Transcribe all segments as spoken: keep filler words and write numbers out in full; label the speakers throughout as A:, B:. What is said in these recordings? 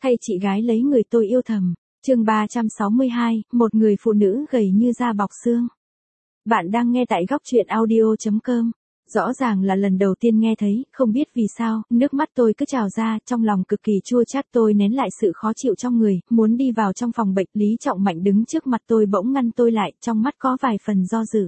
A: Thay chị gái lấy người tôi yêu thầm. Chương ba trăm sáu mươi hai, một người phụ nữ gầy như da bọc xương. Bạn đang nghe tại góc truyện audio chấm com. Rõ ràng là lần đầu tiên nghe thấy, không biết vì sao, nước mắt tôi cứ trào ra, trong lòng cực kỳ chua chát. Tôi nén lại sự khó chịu trong người, muốn đi vào trong phòng bệnh. Lý Trọng Mạnh đứng trước mặt tôi bỗng ngăn tôi lại, trong mắt có vài phần do dự.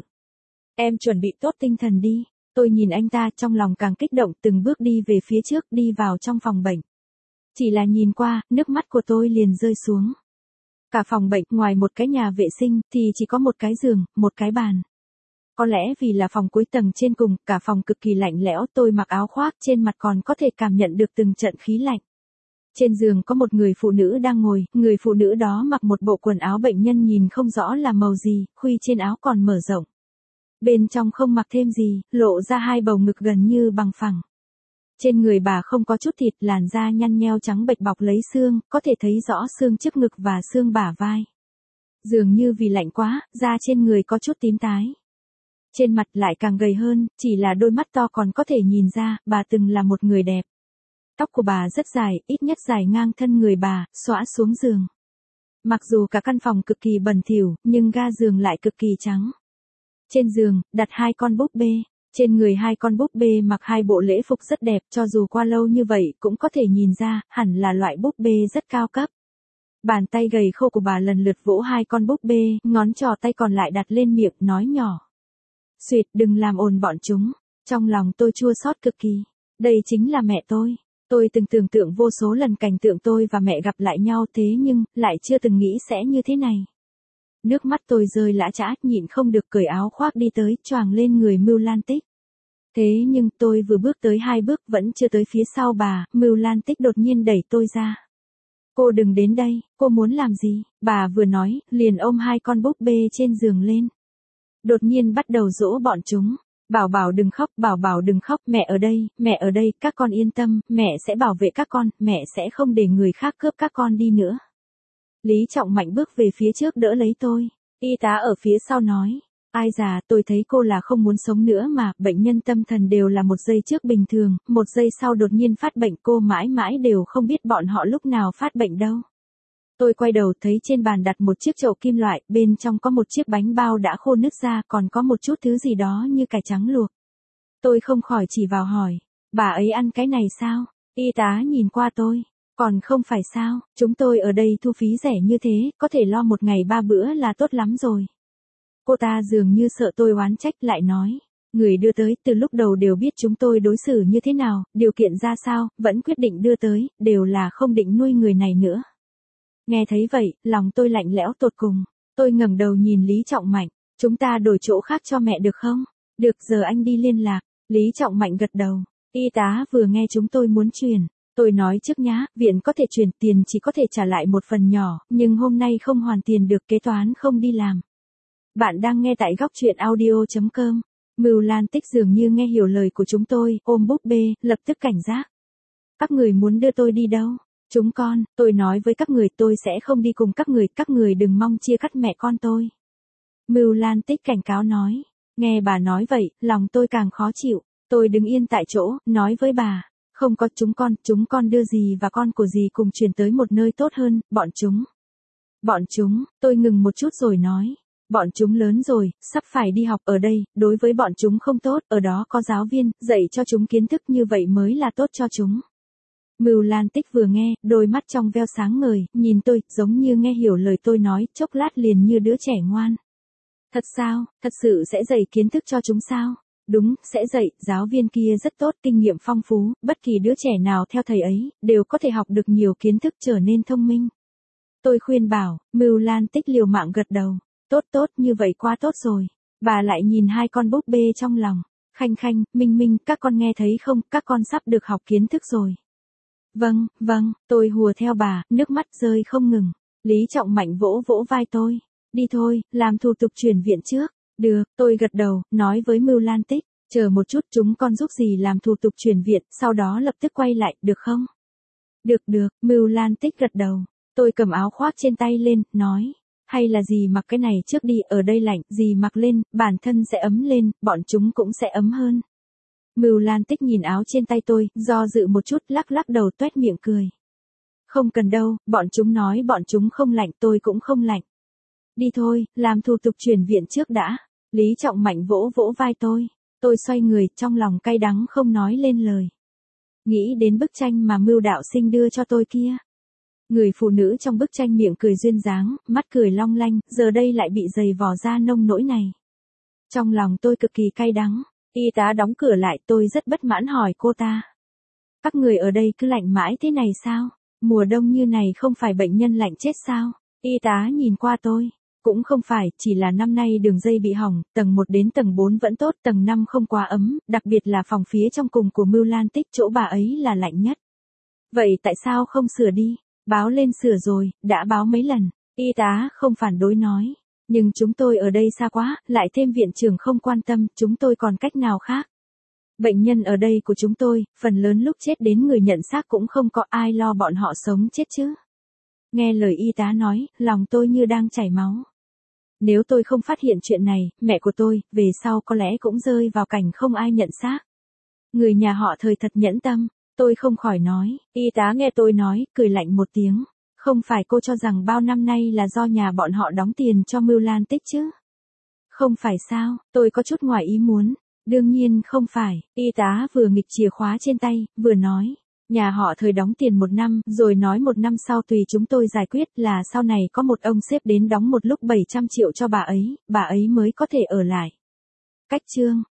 A: Em chuẩn bị tốt tinh thần đi. Tôi nhìn anh ta, trong lòng càng kích động, từng bước đi về phía trước, đi vào trong phòng bệnh. Chỉ là nhìn qua, nước mắt của tôi liền rơi xuống. Cả phòng bệnh, ngoài một cái nhà vệ sinh, thì chỉ có một cái giường, một cái bàn. Có lẽ vì là phòng cuối tầng trên cùng, cả phòng cực kỳ lạnh lẽo. Tôi mặc áo khoác, trên mặt còn có thể cảm nhận được từng trận khí lạnh. Trên giường có một người phụ nữ đang ngồi, người phụ nữ đó mặc một bộ quần áo bệnh nhân nhìn không rõ là màu gì, khuy trên áo còn mở rộng. Bên trong không mặc thêm gì, lộ ra hai bầu ngực gần như bằng phẳng. Trên người bà không có chút thịt, làn da nhăn nheo trắng bệch bọc lấy xương, có thể thấy rõ xương trước ngực và xương bả vai. Dường như vì lạnh quá, da trên người có chút tím tái. Trên mặt lại càng gầy hơn, chỉ là đôi mắt to còn có thể nhìn ra, bà từng là một người đẹp. Tóc của bà rất dài, ít nhất dài ngang thân người bà, xõa xuống giường. Mặc dù cả căn phòng cực kỳ bẩn thỉu, nhưng ga giường lại cực kỳ trắng. Trên giường, đặt hai con búp bê. Trên người hai con búp bê mặc hai bộ lễ phục rất đẹp, cho dù qua lâu như vậy cũng có thể nhìn ra, hẳn là loại búp bê rất cao cấp. Bàn tay gầy khô của bà lần lượt vỗ hai con búp bê, ngón trỏ tay còn lại đặt lên miệng, nói nhỏ. Xuyệt, đừng làm ồn bọn chúng. Trong lòng tôi chua xót cực kỳ. Đây chính là mẹ tôi. Tôi từng tưởng tượng vô số lần cảnh tượng tôi và mẹ gặp lại nhau, thế nhưng, lại chưa từng nghĩ sẽ như thế này. Nước mắt tôi rơi lã chã, nhịn không được cởi áo khoác đi tới, choàng lên người Mưu Lan Tích. Thế nhưng tôi vừa bước tới hai bước vẫn chưa tới phía sau bà, Mưu Lan Tích đột nhiên đẩy tôi ra. Cô đừng đến đây, cô muốn làm gì? Bà vừa nói, liền ôm hai con búp bê trên giường lên. Đột nhiên bắt đầu dỗ bọn chúng. Bảo bảo đừng khóc, bảo bảo đừng khóc, mẹ ở đây, mẹ ở đây, các con yên tâm, mẹ sẽ bảo vệ các con, mẹ sẽ không để người khác cướp các con đi nữa. Lý Trọng Mạnh bước về phía trước đỡ lấy tôi. Y tá ở phía sau nói. Ai già, tôi thấy cô là không muốn sống nữa mà, bệnh nhân tâm thần đều là một giây trước bình thường, một giây sau đột nhiên phát bệnh, cô mãi mãi đều không biết bọn họ lúc nào phát bệnh đâu. Tôi quay đầu thấy trên bàn đặt một chiếc chậu kim loại, bên trong có một chiếc bánh bao đã khô nứt ra, còn có một chút thứ gì đó như cải trắng luộc. Tôi không khỏi chỉ vào hỏi, bà ấy ăn cái này sao? Y tá nhìn qua tôi. Còn không phải sao, chúng tôi ở đây thu phí rẻ như thế, có thể lo một ngày ba bữa là tốt lắm rồi. Cô ta dường như sợ tôi oán trách, lại nói. Người đưa tới, từ lúc đầu đều biết chúng tôi đối xử như thế nào, điều kiện ra sao, vẫn quyết định đưa tới, đều là không định nuôi người này nữa. Nghe thấy vậy, lòng tôi lạnh lẽo tột cùng. Tôi ngẩng đầu nhìn Lý Trọng Mạnh. Chúng ta đổi chỗ khác cho mẹ được không? Được, giờ anh đi liên lạc. Lý Trọng Mạnh gật đầu. Y tá vừa nghe chúng tôi muốn chuyển. Tôi nói trước nhá, viện có thể chuyển tiền, chỉ có thể trả lại một phần nhỏ, nhưng hôm nay không hoàn tiền được, kế toán không đi làm. Bạn đang nghe tại góc truyện audio chấm com. Mưu Lan Tích dường như nghe hiểu lời của chúng tôi, ôm búp bê, lập tức cảnh giác. Các người muốn đưa tôi đi đâu? Chúng con, tôi nói với các người tôi sẽ không đi cùng các người, các người đừng mong chia cắt mẹ con tôi. Mưu Lan Tích cảnh cáo nói. Nghe bà nói vậy, lòng tôi càng khó chịu. Tôi đứng yên tại chỗ, nói với bà. Không có chúng con, chúng con đưa dì và con của dì cùng chuyển tới một nơi tốt hơn, bọn chúng. Bọn chúng, tôi ngừng một chút rồi nói. Bọn chúng lớn rồi, sắp phải đi học ở đây, đối với bọn chúng không tốt, ở đó có giáo viên, dạy cho chúng kiến thức như vậy mới là tốt cho chúng. Mưu Lan Tích vừa nghe, đôi mắt trong veo sáng ngời, nhìn tôi, giống như nghe hiểu lời tôi nói, chốc lát liền như đứa trẻ ngoan. Thật sao, thật sự sẽ dạy kiến thức cho chúng sao? Đúng, sẽ dạy, giáo viên kia rất tốt, kinh nghiệm phong phú, bất kỳ đứa trẻ nào theo thầy ấy, đều có thể học được nhiều kiến thức, trở nên thông minh. Tôi khuyên bảo, Mưu Lan Tích liều mạng gật đầu. Tốt tốt, như vậy quá tốt rồi. Bà lại nhìn hai con búp bê trong lòng. Khanh Khanh, Minh Minh, các con nghe thấy không, các con sắp được học kiến thức rồi. Vâng, vâng, tôi hùa theo bà, nước mắt rơi không ngừng. Lý Trọng Mạnh vỗ vỗ vai tôi. Đi thôi, làm thủ tục chuyển viện trước. Được, tôi gật đầu, nói với Mưu Lan Tích. Chờ một chút, chúng con giúp dì làm thủ tục chuyển viện, sau đó lập tức quay lại, được không? Được được, Mưu Lan Tích gật đầu. Tôi cầm áo khoác trên tay lên, nói. Hay là dì mặc cái này trước đi, ở đây lạnh, dì mặc lên, bản thân sẽ ấm lên, bọn chúng cũng sẽ ấm hơn. Mưu Lan Tích nhìn áo trên tay tôi, do dự một chút, lắc lắc đầu, toét miệng cười. Không cần đâu, bọn chúng nói bọn chúng không lạnh tôi cũng không lạnh. Đi thôi, làm thủ tục chuyển viện trước đã. Lý Trọng Mạnh vỗ vỗ vai tôi. Tôi xoay người, trong lòng cay đắng không nói lên lời. Nghĩ đến bức tranh mà Mưu Đạo Sinh đưa cho tôi kia. Người phụ nữ trong bức tranh miệng cười duyên dáng, mắt cười long lanh, giờ đây lại bị giày vò ra nông nỗi này. Trong lòng tôi cực kỳ cay đắng. Y tá đóng cửa lại, tôi rất bất mãn hỏi cô ta. Các người ở đây cứ lạnh mãi thế này sao? Mùa đông như này không phải bệnh nhân lạnh chết sao? Y tá nhìn qua tôi. Cũng không phải, chỉ là năm nay đường dây bị hỏng, tầng một đến tầng bốn vẫn tốt, tầng năm không quá ấm, đặc biệt là phòng phía trong cùng của Mưu Lan Tích, chỗ bà ấy là lạnh nhất. Vậy tại sao không sửa đi? Báo lên sửa rồi, đã báo mấy lần. Y tá không phản đối nói. Nhưng chúng tôi ở đây xa quá, lại thêm viện trưởng không quan tâm, chúng tôi còn cách nào khác. Bệnh nhân ở đây của chúng tôi, phần lớn lúc chết đến người nhận xác cũng không có ai lo bọn họ sống chết chứ. Nghe lời y tá nói, lòng tôi như đang chảy máu. Nếu tôi không phát hiện chuyện này, mẹ của tôi, về sau có lẽ cũng rơi vào cảnh không ai nhận xác. Người nhà họ Thời thật nhẫn tâm, tôi không khỏi nói, y tá nghe tôi nói, cười lạnh một tiếng. Không phải cô cho rằng bao năm nay là do nhà bọn họ đóng tiền cho Mưu Lan Tích chứ? Không phải sao, tôi có chút ngoài ý muốn. Đương nhiên không phải, y tá vừa nghịch chìa khóa trên tay, vừa nói. Nhà họ Thời đóng tiền một năm, rồi nói một năm sau tùy chúng tôi giải quyết là sau này có một ông sếp đến đóng một lúc bảy trăm triệu cho bà ấy, bà ấy mới có thể ở lại. Cách chương.